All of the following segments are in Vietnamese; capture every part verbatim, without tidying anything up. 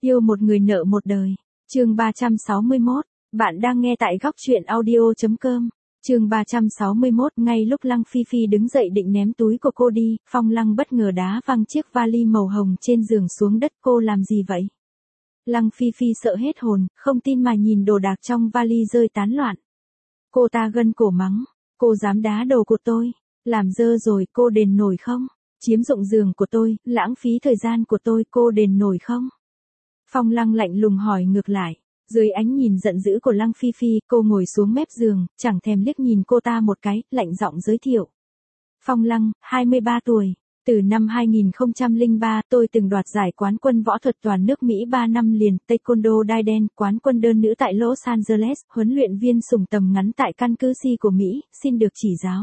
Yêu một người nợ một đời. Chương ba trăm sáu mươi mốt. Bạn đang nghe tại góc truyện audio chấm com. Chương ba trăm sáu mươi mốt. Ngay lúc Lăng Phi Phi đứng dậy định ném túi của cô đi, Phong Lăng bất ngờ đá văng chiếc vali màu hồng trên giường xuống đất. Cô làm gì vậy? Lăng Phi Phi sợ hết hồn, không tin mà nhìn đồ đạc trong vali rơi tán loạn. Cô ta gân cổ mắng. Cô dám đá đồ của tôi. Làm dơ rồi, cô đền nổi không? Chiếm dụng giường của tôi, lãng phí thời gian của tôi, cô đền nổi không? Phong Lăng lạnh lùng hỏi ngược lại. Dưới ánh nhìn giận dữ của Lăng Phi Phi, cô ngồi xuống mép giường, chẳng thèm liếc nhìn cô ta một cái, lạnh giọng giới thiệu. Phong Lăng, hai mươi ba tuổi. Từ năm hai nghìn không trăm lẻ ba, tôi từng đoạt giải quán quân võ thuật toàn nước Mỹ ba năm liền, Taekwondo đai đen, quán quân đơn nữ tại Los Angeles, huấn luyện viên súng tầm ngắn tại căn cứ C của Mỹ, xin được chỉ giáo.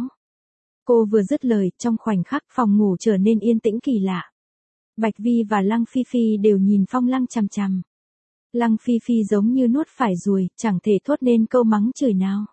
Cô vừa dứt lời, trong khoảnh khắc phòng ngủ trở nên yên tĩnh kỳ lạ. Bạch Vi và Lăng Phi Phi đều nhìn Phong Lăng chằm chằm. Lăng Phi Phi giống như nuốt phải ruồi, chẳng thể thốt nên câu mắng chửi nào.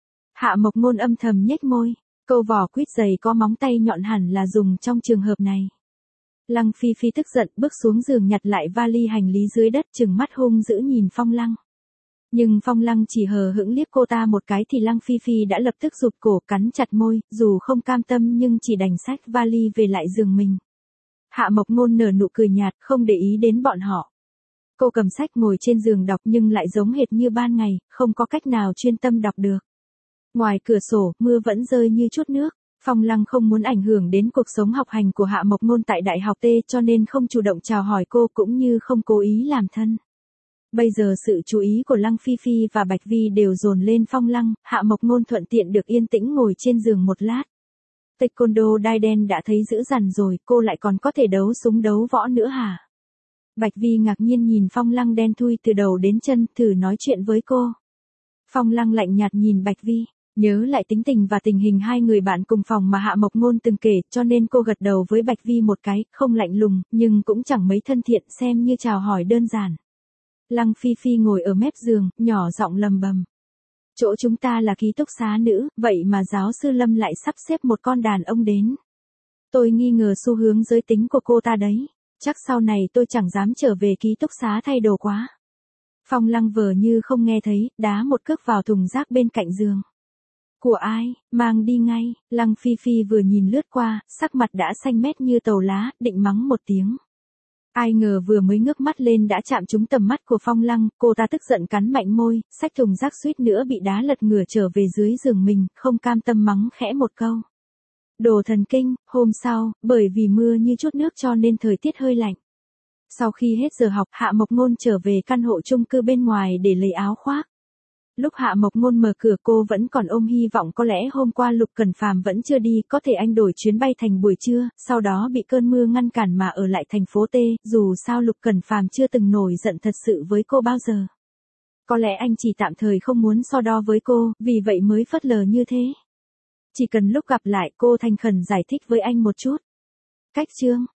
Hạ Mộc Ngôn âm thầm nhếch môi, câu vỏ quýt giày có móng tay nhọn hẳn là dùng trong trường hợp này. Lăng Phi Phi tức giận bước xuống giường nhặt lại vali hành lý dưới đất, trừng mắt hung dữ nhìn Phong Lăng. Nhưng Phong Lăng chỉ hờ hững liếc cô ta một cái thì Lăng Phi Phi đã lập tức rụt cổ cắn chặt môi, dù không cam tâm nhưng chỉ đành xách vali về lại giường mình. Hạ Mộc Ngôn nở nụ cười nhạt, không để ý đến bọn họ. Cô cầm sách ngồi trên giường đọc nhưng lại giống hệt như ban ngày, không có cách nào chuyên tâm đọc được. Ngoài cửa sổ, mưa vẫn rơi như chút nước. Phong Lăng không muốn ảnh hưởng đến cuộc sống học hành của Hạ Mộc Ngôn tại Đại học T cho nên không chủ động chào hỏi cô cũng như không cố ý làm thân. Bây giờ sự chú ý của Lăng Phi Phi và Bạch Vi đều dồn lên Phong Lăng, Hạ Mộc Ngôn thuận tiện được yên tĩnh ngồi trên giường một lát. Taekwondo đai đen đã thấy dữ dằn rồi, cô lại còn có thể đấu súng đấu võ nữa hả? Bạch Vi ngạc nhiên nhìn Phong Lăng đen thui từ đầu đến chân, thử nói chuyện với cô. Phong Lăng lạnh nhạt nhìn Bạch Vi, nhớ lại tính tình và tình hình hai người bạn cùng phòng mà Hạ Mộc Ngôn từng kể, cho nên cô gật đầu với Bạch Vi một cái, không lạnh lùng, nhưng cũng chẳng mấy thân thiện, xem như chào hỏi đơn giản. Lăng Phi Phi ngồi ở mép giường, nhỏ giọng lầm bầm. Chỗ chúng ta là ký túc xá nữ, vậy mà giáo sư Lâm lại sắp xếp một con đàn ông đến. Tôi nghi ngờ xu hướng giới tính của cô ta đấy. Chắc sau này tôi chẳng dám trở về ký túc xá thay đồ quá. Phong Lăng vờ như không nghe thấy, đá một cước vào thùng rác bên cạnh giường. Của ai, mang đi ngay. Lăng Phi Phi vừa nhìn lướt qua, sắc mặt đã xanh mét như tàu lá, định mắng một tiếng. Ai ngờ vừa mới ngước mắt lên đã chạm trúng tầm mắt của Phong Lăng, cô ta tức giận cắn mạnh môi, xách thùng rác suýt nữa bị đá lật ngửa trở về dưới giường mình, không cam tâm mắng khẽ một câu. Đồ thần kinh. Hôm sau, bởi vì mưa như chút nước cho nên thời tiết hơi lạnh. Sau khi hết giờ học, Hạ Mộc Ngôn trở về căn hộ chung cư bên ngoài để lấy áo khoác. Lúc Hạ Mộc Ngôn mở cửa cô vẫn còn ôm hy vọng có lẽ hôm qua Lục Cẩn Phàm vẫn chưa đi, có thể anh đổi chuyến bay thành buổi trưa, sau đó bị cơn mưa ngăn cản mà ở lại thành phố T, dù sao Lục Cẩn Phàm chưa từng nổi giận thật sự với cô bao giờ. Có lẽ anh chỉ tạm thời không muốn so đo với cô, vì vậy mới phớt lờ như thế. Chỉ cần lúc gặp lại cô thành khẩn giải thích với anh một chút. Cách chương.